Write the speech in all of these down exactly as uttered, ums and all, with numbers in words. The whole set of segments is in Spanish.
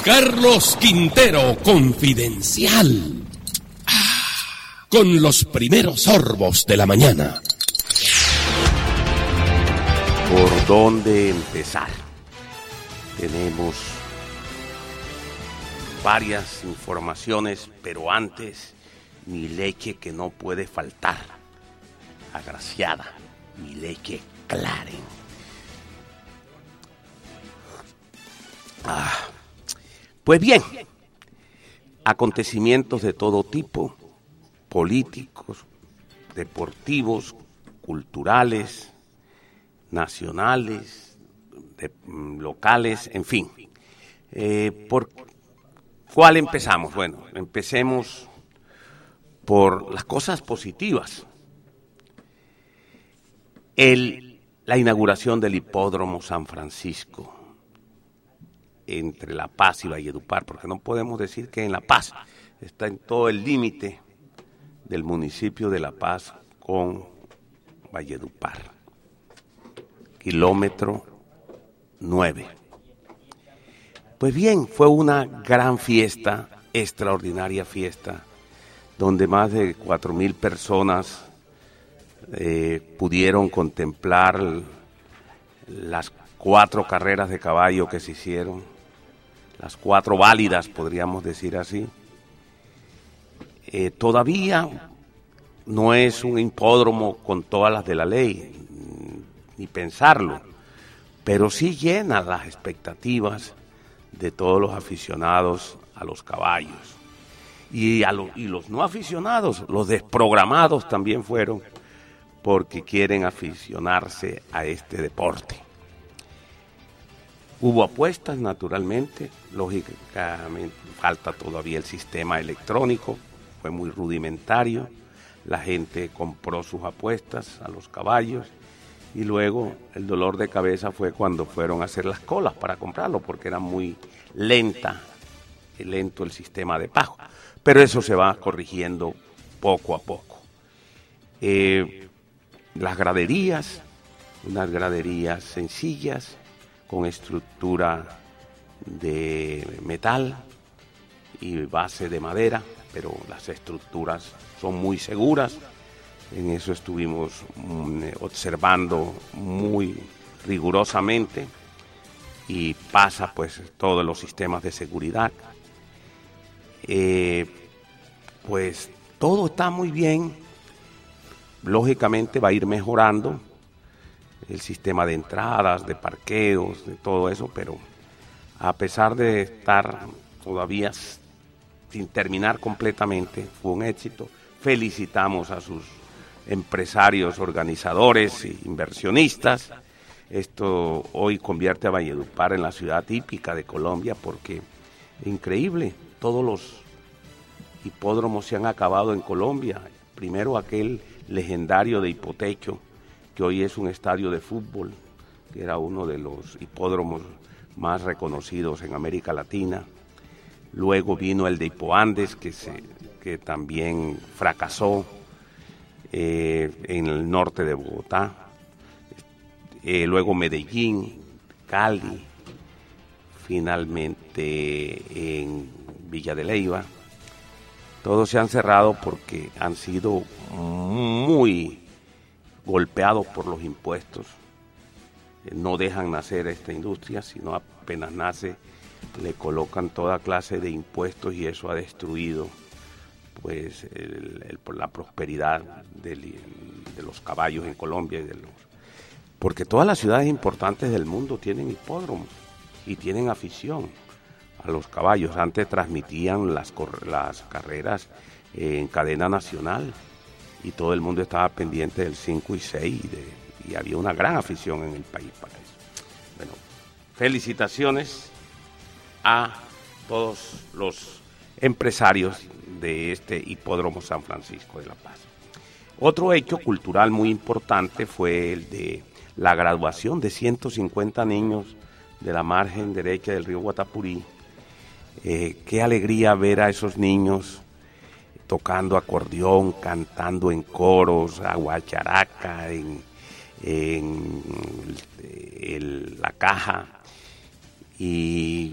Carlos Quintero Confidencial. Con los primeros sorbos de la mañana. ¿Por dónde empezar? Tenemos varias informaciones, pero antes, mi leche que no puede faltar. Agraciada, mi leche Claren. Ah, pues bien, acontecimientos de todo tipo, políticos, deportivos, culturales, nacionales, de, locales, en fin. Eh, ¿Por cuál empezamos? Bueno, empecemos por las cosas positivas. El, la inauguración del hipódromo San Francisco entre La Paz y Valledupar, porque no podemos decir que en La Paz está en todo el límite del municipio de La Paz con Valledupar. Kilómetro nueve. Pues bien, fue una gran fiesta, extraordinaria fiesta, donde más de cuatro mil personas eh, pudieron contemplar las cuatro carreras de caballo que se hicieron, las cuatro válidas, podríamos decir así. Eh, todavía no es un hipódromo con todas las de la ley, ni pensarlo, pero sí llena las expectativas de todos los aficionados a los caballos. Y, a lo, y los no aficionados, los desprogramados también fueron, porque quieren aficionarse a este deporte. Hubo apuestas, naturalmente, lógicamente falta todavía el sistema electrónico, fue muy rudimentario, la gente compró sus apuestas a los caballos y luego el dolor de cabeza fue cuando fueron a hacer las colas para comprarlo, porque era muy lenta, lento el sistema de pago, pero eso se va corrigiendo poco a poco. Eh, las graderías, unas graderías sencillas, con estructura de metal y base de madera, pero las estructuras son muy seguras. En eso estuvimos um, observando muy rigurosamente y pasa pues todos los sistemas de seguridad. Eh, pues todo está muy bien, lógicamente va a ir mejorando el sistema de entradas, de parqueos, de todo eso, pero a pesar de estar todavía sin terminar completamente, fue un éxito. Felicitamos a sus empresarios, organizadores e inversionistas. Esto hoy convierte a Valledupar en la ciudad típica de Colombia, porque increíble, todos los hipódromos se han acabado en Colombia. Primero aquel legendario de Hipotecho, que hoy es un estadio de fútbol, que era uno de los hipódromos más reconocidos en América Latina. Luego vino el de Hipoandes, que, se, que también fracasó eh, en el norte de Bogotá. Eh, luego Medellín, Cali, finalmente en Villa de Leyva. Todos se han cerrado porque han sido muy golpeados por los impuestos. No dejan nacer esta industria, sino apenas nace le colocan toda clase de impuestos y eso ha destruido pues el, el, la prosperidad del, de los caballos en Colombia y de los, porque todas las ciudades importantes del mundo tienen hipódromos y tienen afición a los caballos. Antes transmitían las, las carreras eh, en cadena nacional y todo el mundo estaba pendiente del cinco y seis y, de, y había una gran afición en el país para eso. Bueno, felicitaciones a todos los empresarios de este hipódromo San Francisco de La Paz. Otro hecho cultural muy importante fue el de la graduación de ciento cincuenta niños de la margen derecha del río Guatapurí. Eh, qué alegría ver a esos niños tocando acordeón, cantando en coros, a guacharaca, en, en el, la caja, y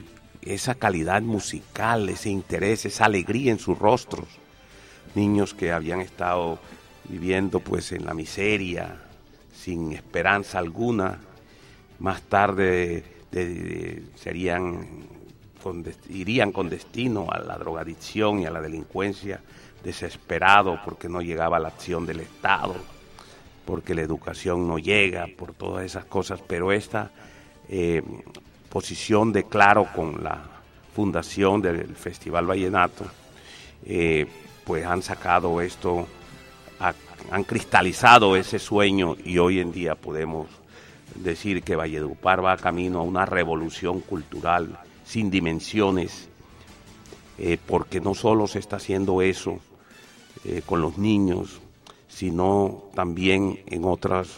esa calidad musical, ese interés, esa alegría en sus rostros. Niños que habían estado viviendo pues en la miseria, sin esperanza alguna, más tarde de, de, serían, con, irían con destino a la drogadicción y a la delincuencia, desesperados porque no llegaba la acción del Estado, porque la educación no llega, por todas esas cosas, pero esta eh, posición de Claro con la fundación del Festival Vallenato, eh, pues han sacado esto, a, han cristalizado ese sueño y hoy en día podemos decir que Valledupar va camino a una revolución cultural sin dimensiones, eh, porque no solo se está haciendo eso eh, con los niños, sino también en otros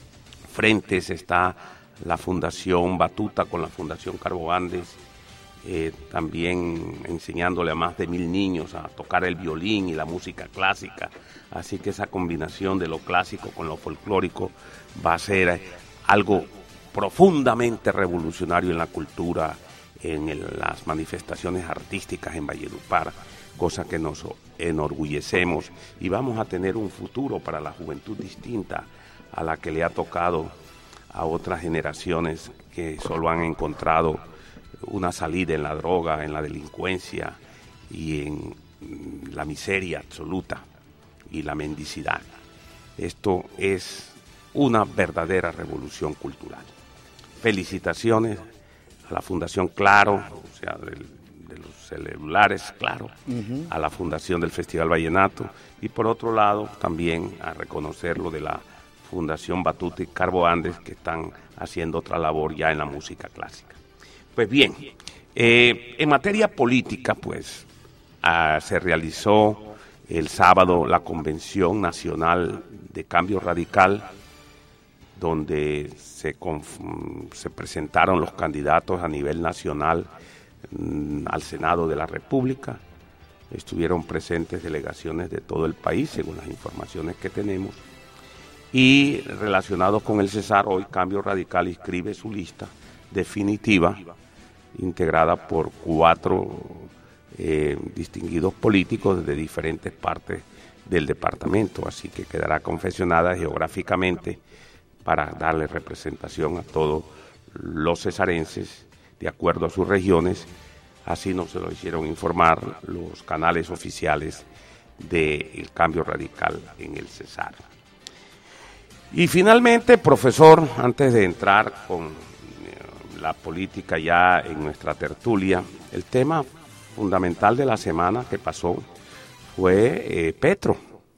frentes está la Fundación Batuta con la Fundación Carbo Andes, eh, también enseñándole a más de mil niños a tocar el violín y la música clásica. Así que esa combinación de lo clásico con lo folclórico va a ser algo profundamente revolucionario en la cultura, en el, las manifestaciones artísticas en Valledupar, cosa que nos enorgullecemos y vamos a tener un futuro para la juventud distinta a la que le ha tocado a otras generaciones que solo han encontrado una salida en la droga, en la delincuencia y en la miseria absoluta y la mendicidad. Esto es una verdadera revolución cultural. Felicitaciones a la Fundación Claro, o sea, del, de los celulares Claro, uh-huh. a la Fundación del Festival Vallenato y por otro lado también a reconocer lo de la Fundación Batuta y Carbo Andes, que están haciendo otra labor ya en la música clásica. Pues bien, eh, en materia política, pues, ah, se realizó el sábado la Convención Nacional de Cambio Radical, donde se, conf- se presentaron los candidatos a nivel nacional mmm, al Senado de la República. Estuvieron presentes delegaciones de todo el país, según las informaciones que tenemos. Y relacionados con el Cesar, hoy Cambio Radical inscribe su lista definitiva, integrada por cuatro eh, distinguidos políticos de diferentes partes del departamento, así que quedará confeccionada geográficamente para darle representación a todos los cesarenses de acuerdo a sus regiones. Así nos lo hicieron informar los canales oficiales del Cambio Radical en el Cesar. Y finalmente, profesor, antes de entrar con la política ya en nuestra tertulia, el tema fundamental de la semana que pasó fue eh, Petro.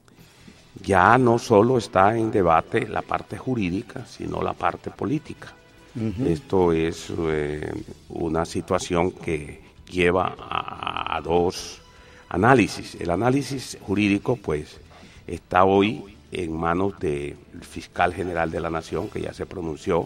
Ya no solo está en debate la parte jurídica, sino la parte política. Uh-huh. Esto es eh, una situación que lleva a, a dos análisis. El análisis jurídico, pues, está hoy en manos del fiscal general de la Nación, que ya se pronunció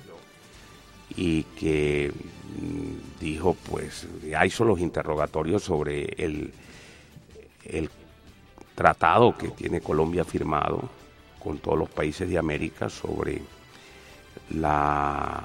y que mmm, dijo, pues, ya hizo los interrogatorios sobre el, el tratado que tiene Colombia firmado con todos los países de América sobre la,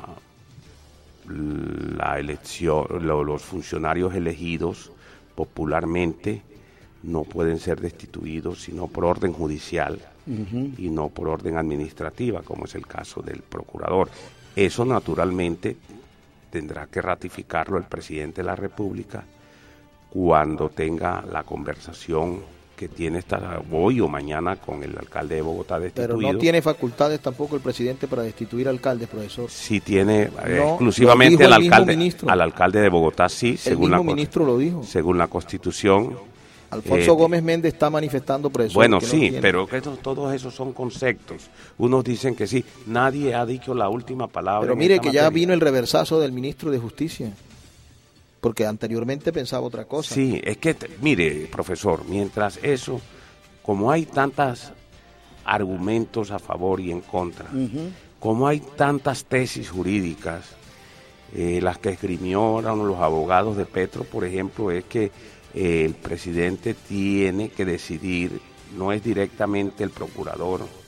la elección, lo, los funcionarios elegidos popularmente no pueden ser destituidos sino por orden judicial uh-huh. y no por orden administrativa, como es el caso del procurador. Eso naturalmente tendrá que ratificarlo el presidente de la República cuando tenga la conversación que tiene esta hoy o mañana con el alcalde de Bogotá destituido. Pero no tiene facultades tampoco el presidente para destituir alcaldes, profesor. Sí tiene eh, no, exclusivamente al alcalde, al alcalde de Bogotá, sí, según el la ministro lo dijo. Según la Constitución. Alfonso eh, Gómez Méndez está manifestando, profesor. Bueno, que sí, no pero que esos, todos esos son conceptos. Unos dicen que sí, nadie ha dicho la última palabra. Pero mire que materia. Ya vino el reversazo del ministro de Justicia, porque anteriormente pensaba otra cosa. Sí, es que, mire, profesor, mientras eso, como hay tantos argumentos a favor y en contra, uh-huh. como hay tantas tesis jurídicas, eh, las que esgrimieron los abogados de Petro, por ejemplo, es que eh, el presidente tiene que decidir, no es directamente el procurador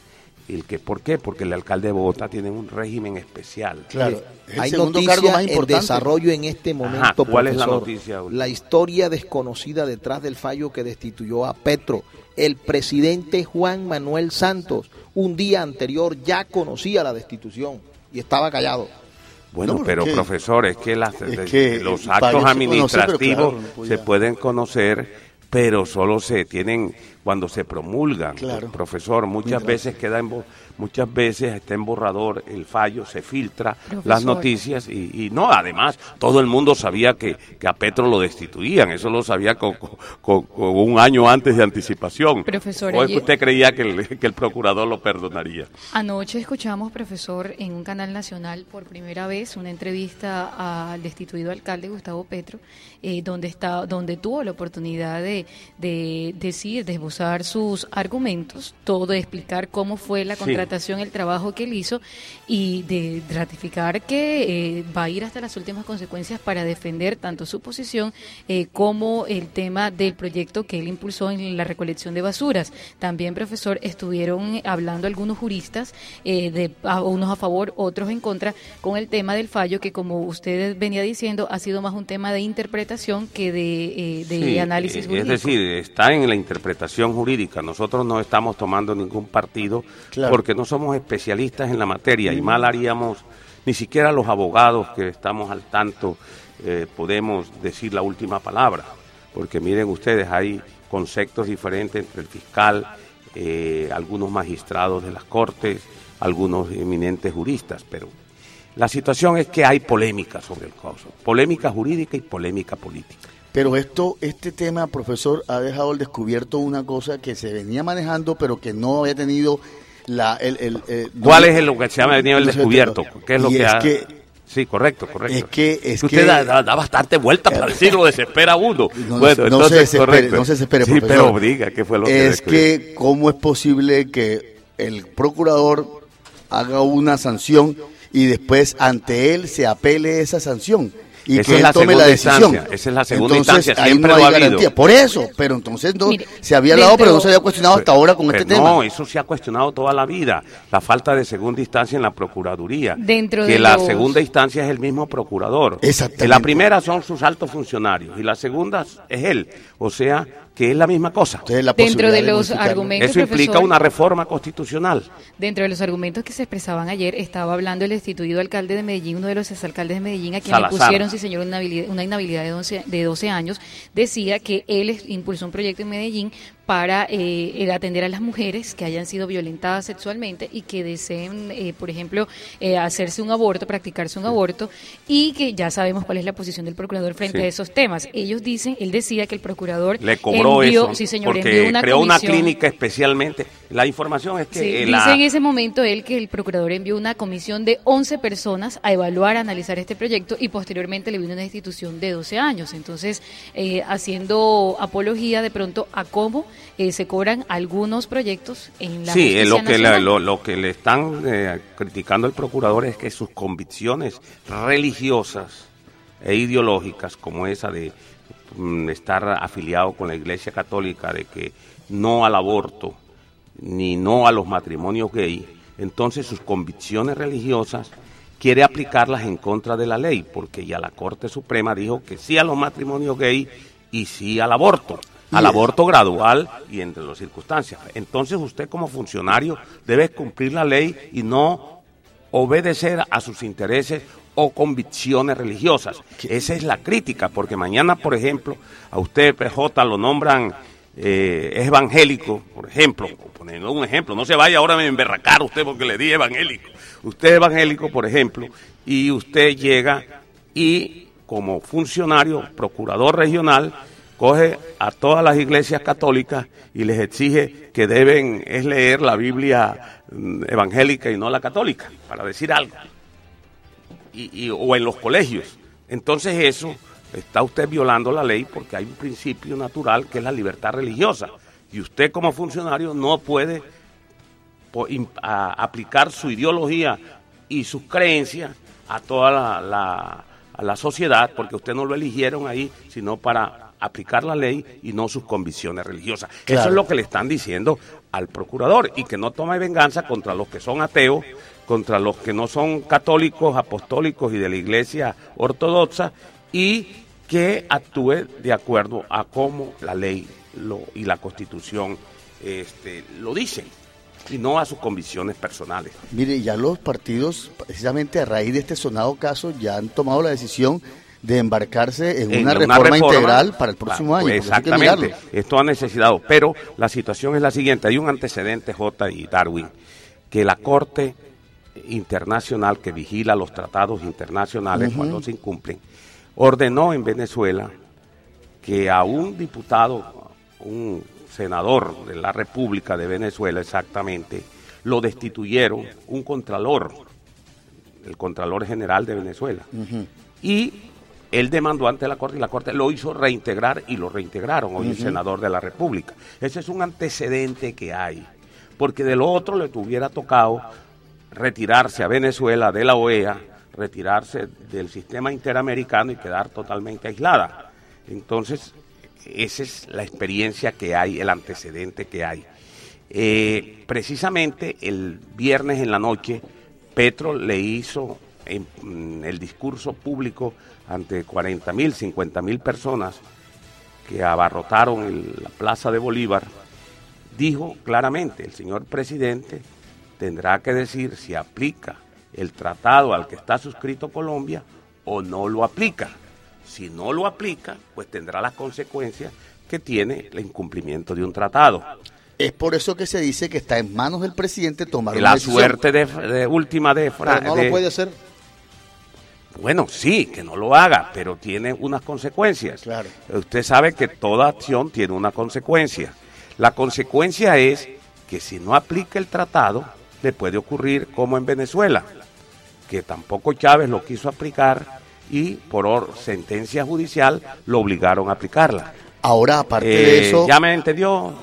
El que, ¿por qué? Porque el alcalde de Bogotá tiene un régimen especial. Claro, hay noticia en desarrollo en este momento. Ajá, ¿cuál profesor? es la noticia? La historia desconocida detrás del fallo que destituyó a Petro. El presidente Juan Manuel Santos, un día anterior, ya conocía la destitución y estaba callado. Bueno, no, pero ¿qué? profesor, es que, las, es que los actos administrativos conocer, claro, no se pueden conocer, pero solo se tienen cuando se promulgan. Claro. Profesor, muchas veces queda en bo- muchas veces está en borrador el fallo, se filtra Profesor. las noticias y, y no, además todo el mundo sabía que, que a Petro lo destituían, eso lo sabía con, con- con un año antes de anticipación. Profesor, ¿O es que ayer- usted creía que el, que el procurador lo perdonaría? Anoche escuchamos, profesor, en un canal nacional por primera vez una entrevista al destituido alcalde Gustavo Petro, eh, donde está, donde tuvo la oportunidad de, de decir, de esbozar sus argumentos, todo de explicar cómo fue la Sí. contratación, el trabajo que él hizo y de ratificar que eh, va a ir hasta las últimas consecuencias para defender tanto su posición eh, como el tema del proyecto que él impulsó en la recolección de basuras. También, profesor, estuvieron hablando algunos juristas, eh, de a- unos a favor, otros en contra, con el tema del fallo que, como usted venía diciendo, ha sido más un tema de interpretación que de, eh, de Sí, análisis eh, jurídico. Es decir, está en la interpretación jurídica. Nosotros no estamos tomando ningún partido Claro. porque no somos especialistas en la materia y mal haríamos, ni siquiera los abogados que estamos al tanto eh, podemos decir la última palabra. Porque miren ustedes, hay conceptos diferentes entre el fiscal, eh, algunos magistrados de las cortes, algunos eminentes juristas, pero la situación es que hay polémica sobre el caso, polémica jurídica y polémica política. Pero esto, este tema, profesor, ha dejado al descubierto una cosa que se venía manejando, pero que no había tenido la... El, el, el- ¿Cuál no- es lo que se ha venido el no sé, descubierto? pero- ¿Qué es lo y que es ha...? que- Sí, correcto, correcto. Es que- es usted que- da, da- da bastante vuelta para decirlo, desespera a uno. No, bueno, no entonces, se desespere, correcto. no se desespere, Sí, profesor. pero diga qué fue lo que Es descubrió. que, ¿cómo es posible que el procurador haga una sanción y después ante él se apele esa sanción? Y Esa que es él la tome segunda la decisión. instancia, esa es la segunda Entonces, instancia, ahí siempre no lo hay ha habido. garantía. Por eso, pero entonces no, Mire, se había hablado, dentro- pero no se había cuestionado hasta ahora con Pero este no, tema. eso se ha cuestionado toda la vida, la falta de segunda instancia en la Procuraduría. Dentro que de la los- segunda instancia es el mismo procurador. Exactamente. Que la primera son sus altos funcionarios y la segunda es él. O sea, que es la misma cosa. Entonces, la Dentro posibilidad de los modificarlo. argumentos, Eso implica profesor, una reforma constitucional. Dentro de los argumentos que se expresaban ayer, estaba hablando el destituido alcalde de Medellín, uno de los exalcaldes de Medellín, a quien Salazar. le pusieron, sí señor, una inhabilidad, una inhabilidad de, doce, de doce años, decía que él es- impulsó un proyecto en Medellín para eh, eh, atender a las mujeres que hayan sido violentadas sexualmente y que deseen, eh, por ejemplo, eh, hacerse un aborto, practicarse un aborto, y que ya sabemos cuál es la posición del procurador frente Sí. a esos temas. Ellos dicen, él decía que el procurador Le cobró envió, eso sí señor, porque envió una creó una comisión. clínica especialmente. La información es que Sí, eh, dice la, en ese momento él que el procurador envió una comisión de once personas a evaluar, a analizar este proyecto y posteriormente le vino una destitución de doce años. Entonces, eh, haciendo apología de pronto a cómo eh, se cobran algunos proyectos en la sí, justicia eh, lo que, le, nacional. lo, lo que le están eh, criticando al procurador es que sus convicciones religiosas e ideológicas, como esa de mm, estar afiliado con la Iglesia Católica, de que no al aborto ni no a los matrimonios gay, entonces sus convicciones religiosas quiere aplicarlas en contra de la ley, porque ya la Corte Suprema dijo que sí a los matrimonios gay y sí al aborto. Al aborto gradual y entre las circunstancias. Entonces usted como funcionario debe cumplir la ley y no obedecer a sus intereses o convicciones religiosas. Esa es la crítica, porque mañana, por ejemplo, a usted, P J, lo nombran eh, es evangélico, por ejemplo, poniendo un ejemplo, no se vaya ahora a emberracar usted porque le di evangélico. Usted es evangélico, por ejemplo, y usted llega y como funcionario, procurador regional, coge a todas las iglesias católicas y les exige que deben es leer la Biblia mm, evangélica y no la católica, para decir algo, y, y, o en los colegios. Entonces eso, está usted violando la ley porque hay un principio natural que es la libertad religiosa, y usted como funcionario no puede po, in, a, aplicar su ideología y sus creencias a toda la, la a la sociedad, porque usted no lo eligieron ahí, sino para aplicar la ley y no sus convicciones religiosas. Claro. Eso es lo que le están diciendo al procurador, y que no tome venganza contra los que son ateos, contra los que no son católicos, apostólicos y de la iglesia ortodoxa, y que actúe de acuerdo a cómo la ley lo, y la Constitución este, lo dicen, y no a sus convicciones personales. Mire, ya los partidos, precisamente a raíz de este sonado caso, ya han tomado la decisión de embarcarse en, en una, una reforma, reforma integral para el próximo año. Exactamente, esto ha necesitado, pero la situación es la siguiente. Hay un antecedente, J. y Darwin, que la Corte Internacional que vigila los tratados internacionales uh-huh. cuando se incumplen, ordenó en Venezuela que a un diputado, un senador de la República de Venezuela exactamente, lo destituyeron, un contralor, el Contralor General de Venezuela, uh-huh. y él demandó ante la Corte y la Corte lo hizo reintegrar y lo reintegraron, hoy uh-huh. el senador de la República. Ese es un antecedente que hay, porque de lo otro le tuviera tocado retirarse a Venezuela de la O E A, retirarse del sistema interamericano y quedar totalmente aislada. Entonces, esa es la experiencia que hay, el antecedente que hay. Eh, precisamente el viernes en la noche, Petro le hizo en, en el discurso público ante cuarenta mil, cincuenta mil personas que abarrotaron el, la Plaza de Bolívar, dijo claramente, el señor presidente tendrá que decir si aplica el tratado al que está suscrito Colombia o no lo aplica. Si no lo aplica, pues tendrá las consecuencias que tiene el incumplimiento de un tratado. Es por eso que se dice que está en manos del presidente tomar la suerte de, de última de Francia. ¿No de, lo puede hacer? Bueno, sí, que no lo haga, pero tiene unas consecuencias. Claro. Usted sabe que toda acción tiene una consecuencia. La consecuencia es que si no aplica el tratado, le puede ocurrir como en Venezuela, que tampoco Chávez lo quiso aplicar y por sentencia judicial lo obligaron a aplicarla. Ahora, aparte eh, de eso... ¿Ya me entendió?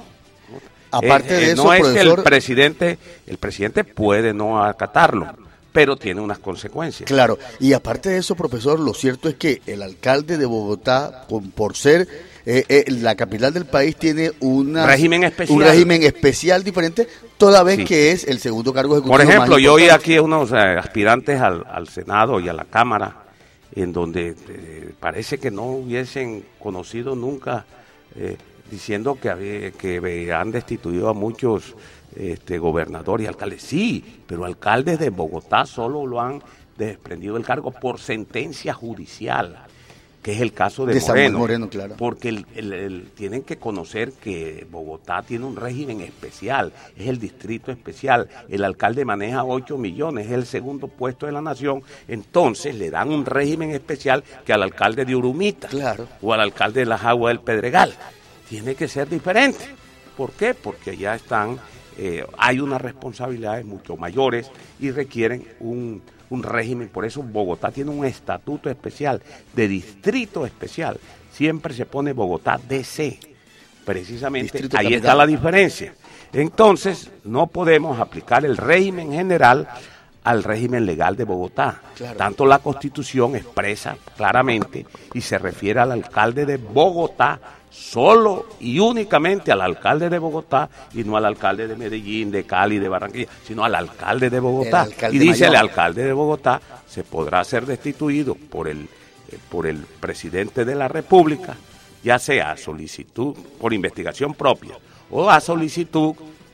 Aparte eh, de eh, eso, no es profesor, que el presidente, el presidente puede no acatarlo, pero tiene unas consecuencias. Claro, y aparte de eso, profesor, lo cierto es que el alcalde de Bogotá, con, por ser eh, eh, la capital del país, tiene una, régimen especial. un régimen especial diferente, toda vez sí. que es el segundo cargo ejecutivo. Por ejemplo, más yo oí aquí a unos eh, aspirantes al, al Senado y a la Cámara, en donde eh, parece que no hubiesen conocido nunca, eh, diciendo que, había, que han destituido a muchos este, gobernadores y alcaldes. Sí, pero alcaldes de Bogotá solo lo han desprendido del cargo por sentencia judicial, que es el caso de, de Moreno, Samuel Moreno, claro. Porque el, el, el, tienen que conocer que Bogotá tiene un régimen especial, es el distrito especial, el alcalde maneja ocho millones, es el segundo puesto de la nación, entonces le dan un régimen especial que al alcalde de Urumita, claro. o al alcalde de Las Aguas del Pedregal. Tiene que ser diferente. ¿Por qué? Porque allá están, eh, hay unas responsabilidades mucho mayores y requieren un... un régimen, por eso Bogotá tiene un estatuto especial, de distrito especial, siempre se pone Bogotá D C, precisamente distrito ahí capital. Está la diferencia. Entonces, no podemos aplicar el régimen general al régimen legal de Bogotá. Claro. Tanto la Constitución expresa claramente y se refiere al alcalde de Bogotá, solo y únicamente al alcalde de Bogotá y no al alcalde de Medellín, de Cali, de Barranquilla, sino al alcalde de Bogotá. Alcalde y dice mayor. El alcalde de Bogotá se podrá ser destituido por el, eh, por el presidente de la República, ya sea a solicitud por investigación propia o a solicitud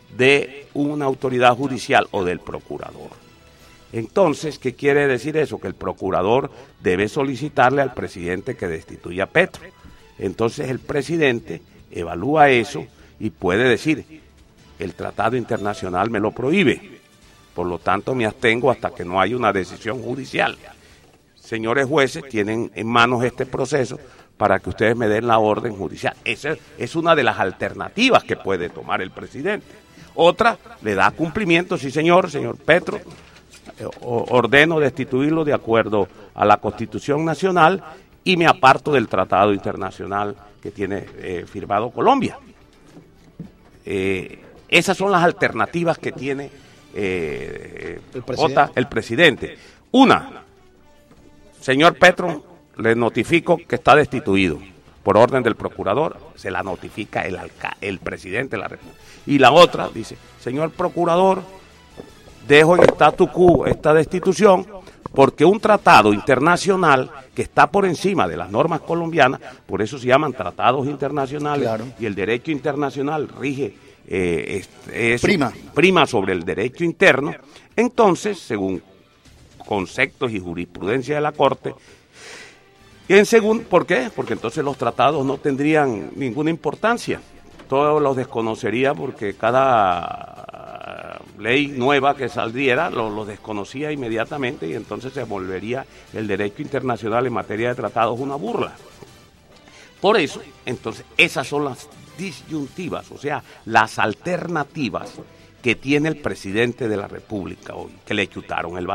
de una autoridad judicial o del procurador. Entonces, ¿qué quiere decir eso? Que el procurador debe solicitarle al presidente que destituya a Petro. Entonces el presidente evalúa eso y puede decir, el tratado internacional me lo prohíbe, por lo tanto me abstengo hasta que no haya una decisión judicial. Señores jueces, tienen en manos este proceso para que ustedes me den la orden judicial. Esa es una de las alternativas que puede tomar el presidente. Otra, le da cumplimiento, sí señor, señor Petro, ordeno destituirlo de acuerdo a la Constitución Nacional y me aparto del tratado internacional que tiene eh, firmado Colombia. Eh, esas son las alternativas que tiene eh, el, presidente. J, el presidente. Una, señor Petro, le notifico que está destituido por orden del procurador, se la notifica el, alca el presidente de la República. Y la otra dice, señor procurador, dejo en statu quo esta destitución porque un tratado internacional que está por encima de las normas colombianas, por eso se llaman tratados internacionales, claro. Y el derecho internacional rige, eh, es, es, prima. prima sobre el derecho interno. Entonces, según conceptos y jurisprudencia de la Corte, y en segundo, ¿por qué? Porque entonces los tratados no tendrían ninguna importancia, todos los desconocería porque cada ley nueva que saliera lo, lo desconocía inmediatamente y entonces se volvería el derecho internacional en materia de tratados una burla. Por eso, entonces, esas son las disyuntivas, o sea, las alternativas que tiene el presidente de la República hoy, que le chutaron el balón.